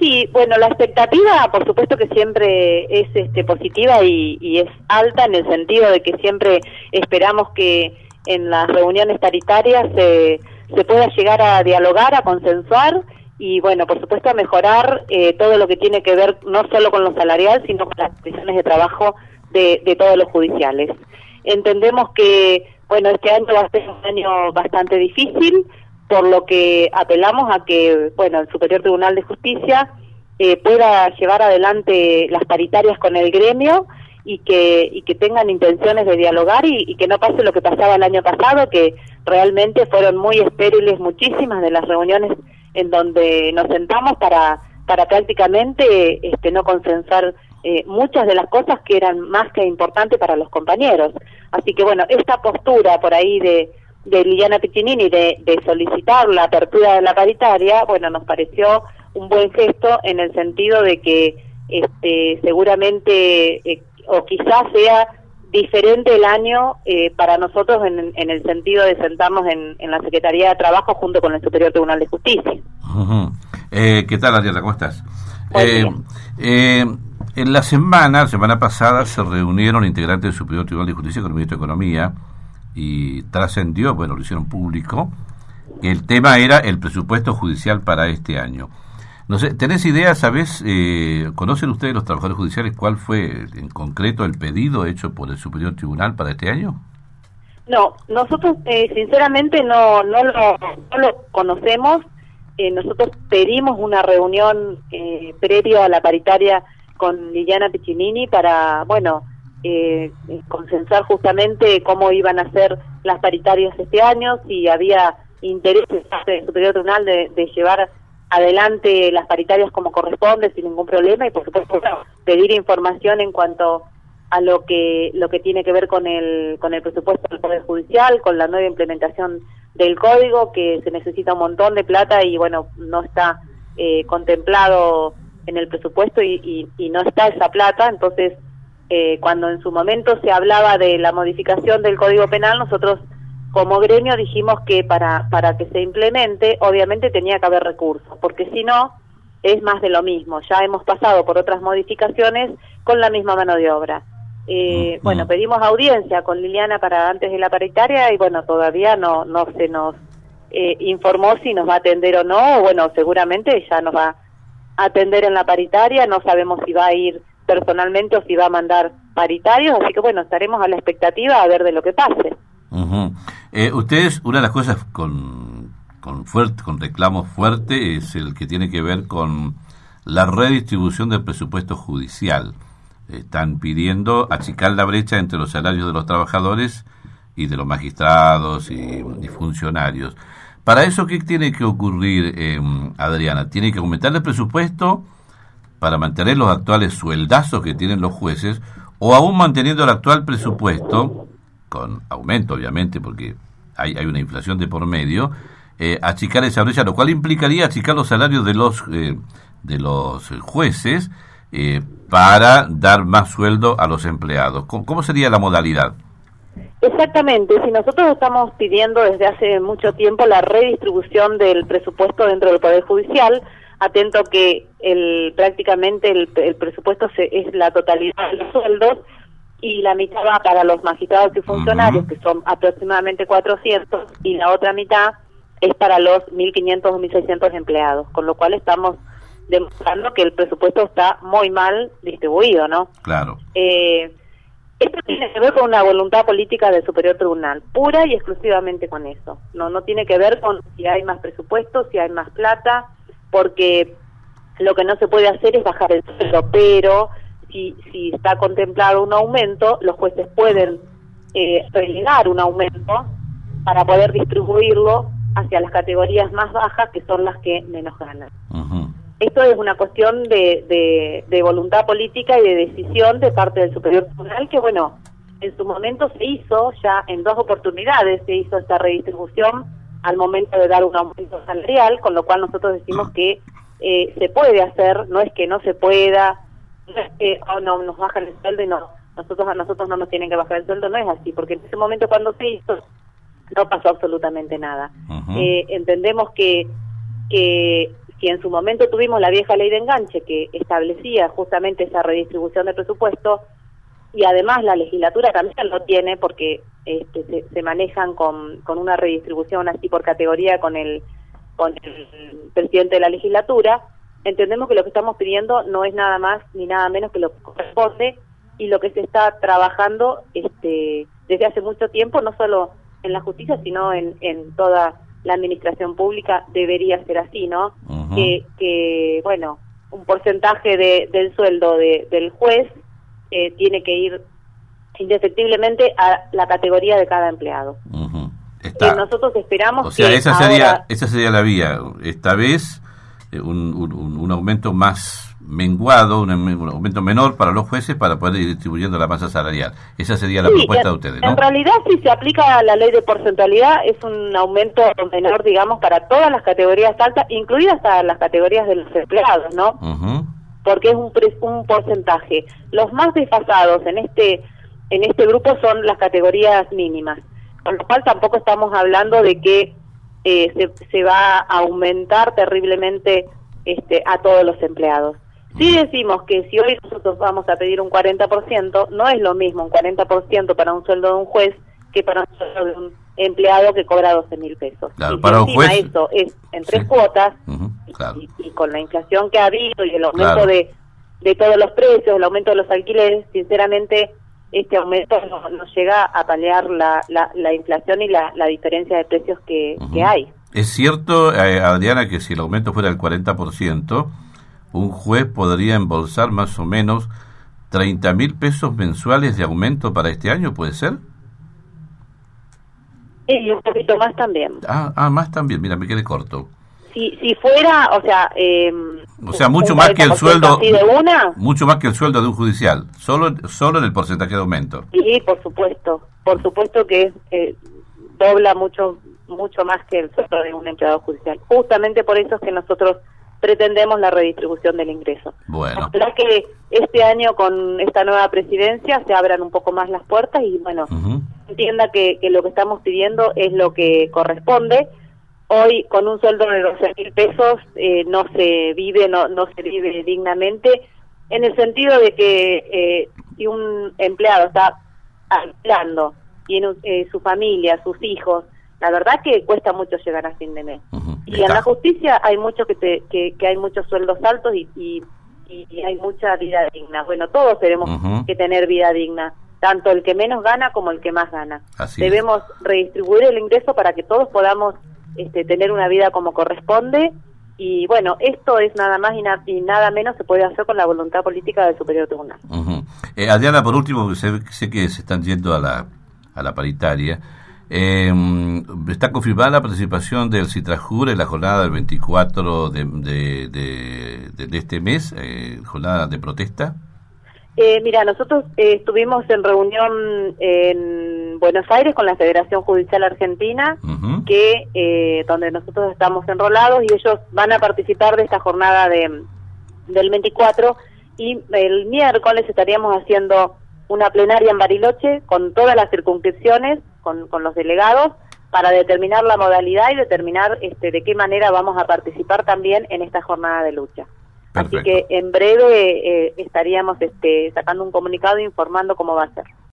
Sí, bueno, la expectativa, por supuesto que siempre es positiva y es alta en el sentido de que siempre esperamos que en las reuniones paritarias se pueda llegar a dialogar, a consensuar y, bueno, por supuesto a mejorar todo lo que tiene que ver no solo con lo salarial, sino con las condiciones de trabajo de todos los judiciales. Entendemos que, bueno, este año va a ser un año bastante difícil, por lo que apelamos a que, bueno, el Superior Tribunal de Justicia pueda llevar adelante las paritarias con el gremio y que tengan intenciones de dialogar y que no pase lo que pasaba el año pasado, que realmente fueron muy estériles muchísimas de las reuniones en donde nos sentamos para prácticamente no consensar muchas de las cosas que eran más que importantes para los compañeros. Así que, bueno, esta postura por ahí de Liliana Piccinini de solicitar la apertura de la paritaria, bueno, nos pareció un buen gesto en el sentido de que seguramente o quizás sea diferente el año para nosotros en el sentido de sentarnos en la Secretaría de Trabajo junto con el Superior Tribunal de Justicia. Uh-huh. ¿Qué tal, Adriana? ¿Cómo estás? En la semana pasada se reunieron integrantes del Superior Tribunal de Justicia con el Ministro de Economía y trascendió, bueno, lo hicieron público, que el tema era el presupuesto judicial para este año. No sé, ¿tenés idea, sabés, conocen ustedes los trabajadores judiciales cuál fue en concreto el pedido hecho por el Superior Tribunal para este año? No, nosotros sinceramente no lo conocemos. Nosotros pedimos una reunión previa a la paritaria con Liliana Piccinini para, bueno, consensar justamente cómo iban a ser las paritarias este año, si había interés del Superior Tribunal de llevar adelante las paritarias como corresponde, sin ningún problema, y por supuesto pedir información en cuanto a lo que tiene que ver con el presupuesto del Poder Judicial, con la nueva implementación del código, que se necesita un montón de plata y, bueno, no está contemplado en el presupuesto y no está esa plata. Entonces, cuando en su momento se hablaba de la modificación del Código Penal, nosotros como gremio dijimos que para que se implemente, obviamente tenía que haber recursos, porque si no, es más de lo mismo. Ya hemos pasado por otras modificaciones con la misma mano de obra. Bueno, pedimos audiencia con Liliana para antes de la paritaria y, bueno, todavía no se nos informó si nos va a atender o no. Bueno, seguramente ya nos va a atender en la paritaria, no sabemos si va a ir personalmente o si va a mandar paritarios, así que, bueno, estaremos a la expectativa a ver de lo que pase. Uh-huh. Ustedes, una de las cosas con reclamo fuerte es el que tiene que ver con la redistribución del presupuesto judicial. Están pidiendo achicar la brecha entre los salarios de los trabajadores y de los magistrados y funcionarios. Para eso, ¿qué tiene que ocurrir, Adriana? ¿Tiene que aumentar el presupuesto para mantener los actuales sueldazos que tienen los jueces, o aún manteniendo el actual presupuesto, con aumento obviamente porque hay una inflación de por medio, achicar esa brecha, lo cual implicaría achicar los salarios de los jueces para dar más sueldo a los empleados? ¿Cómo sería la modalidad? Exactamente, si nosotros estamos pidiendo desde hace mucho tiempo la redistribución del presupuesto dentro del Poder Judicial, atento que prácticamente el presupuesto es la totalidad de los sueldos y la mitad va para los magistrados y funcionarios, que son aproximadamente 400, y la otra mitad es para los 1.500 o 1.600 empleados, con lo cual estamos demostrando que el presupuesto está muy mal distribuido, ¿no? Claro. Esto tiene que ver con una voluntad política del Superior Tribunal, pura y exclusivamente con eso. No tiene que ver con si hay más presupuesto, si hay más plata, porque lo que no se puede hacer es bajar el sueldo, pero si está contemplado un aumento, los jueces pueden relegar un aumento para poder distribuirlo hacia las categorías más bajas, que son las que menos ganan. Uh-huh. Esto es una cuestión de voluntad política y de decisión de parte del Superior Tribunal, que, bueno, en su momento se hizo, ya en 2 oportunidades se hizo esta redistribución al momento de dar un aumento salarial, con lo cual nosotros decimos que se puede hacer, no es que no se pueda, no es que no nos bajan el sueldo y a nosotros no nos tienen que bajar el sueldo, no es así, porque en ese momento cuando se hizo no pasó absolutamente nada. Uh-huh. Entendemos que si en su momento tuvimos la vieja ley de enganche que establecía justamente esa redistribución de presupuesto, y además la legislatura también lo tiene porque se manejan con una redistribución así por categoría con el presidente de la legislatura, entendemos que lo que estamos pidiendo no es nada más ni nada menos que lo que corresponde y lo que se está trabajando desde hace mucho tiempo, no solo en la justicia, sino en toda la administración pública. Debería ser así, ¿no? Uh-huh. Que bueno, un porcentaje del sueldo del juez tiene que ir indefectiblemente a la categoría de cada empleado. Uh-huh. Nosotros esperamos o sea, que esa sería la vía. Esta vez un aumento más menguado, un aumento menor para los jueces para poder ir distribuyendo la masa salarial. Esa sería la propuesta de ustedes, ¿no? En realidad, si se aplica la ley de porcentualidad, es un aumento menor, digamos, para todas las categorías altas, incluidas hasta las categorías de los empleados, ¿no? Uh-huh. Porque es un porcentaje. Los más desfasados en este grupo son las categorías mínimas, con lo cual tampoco estamos hablando de que se va a aumentar terriblemente a todos los empleados. Sí decimos que si hoy nosotros vamos a pedir un 40%, no es lo mismo un 40% para un sueldo de un juez que para un sueldo de un empleado que cobra 12.000 pesos. Claro, y para un juez eso es en 3 cuotas, uh-huh, claro. y con la inflación que ha habido y el aumento claro. de todos los precios, el aumento de los alquileres, sinceramente este aumento no llega a paliar la inflación y la diferencia de precios que hay. Es cierto, Adriana, que si el aumento fuera del 40%, un juez podría embolsar más o menos 30.000 pesos mensuales de aumento para este año, ¿puede ser? Y un poquito más también. Más también, mira, me quedé corto. Si fuera, o sea, mucho más que el sueldo, de una, mucho más que el sueldo de un judicial, solo en el porcentaje de aumento. Sí, por supuesto que dobla mucho más que el sueldo de un empleado judicial. Justamente por eso es que nosotros pretendemos la redistribución del ingreso. Bueno. Ojalá que este año con esta nueva presidencia se abran un poco más las puertas y bueno, uh-huh. entienda que lo que estamos pidiendo es lo que corresponde. Hoy con un sueldo de 12.000 pesos no se vive dignamente, en el sentido de que si un empleado está alquilando y su familia, sus hijos, la verdad que cuesta mucho llegar a fin de mes. Uh-huh. Y en la justicia hay mucho que hay muchos sueldos altos y hay mucha vida digna. Bueno, todos tenemos uh-huh. que tener vida digna, tanto el que menos gana como el que más gana. Así debemos redistribuir el ingreso para que todos podamos tener una vida como corresponde. Y bueno, esto es nada más y nada menos se puede hacer con la voluntad política del Superior Tribunal. Uh-huh. Adriana, por último, sé que se están yendo a la paritaria. ¿Está confirmada la participación del Citrajur en la jornada del 24 de este mes, jornada de protesta? Mira, nosotros estuvimos en reunión en Buenos Aires con la Federación Judicial Argentina, uh-huh. donde nosotros estamos enrolados y ellos van a participar de esta jornada del 24, y el miércoles estaríamos haciendo una plenaria en Bariloche con todas las circunscripciones, con los delegados, para determinar la modalidad y determinar de qué manera vamos a participar también en esta jornada de lucha. Perfecto. Así que en breve estaríamos sacando un comunicado informando cómo va a ser.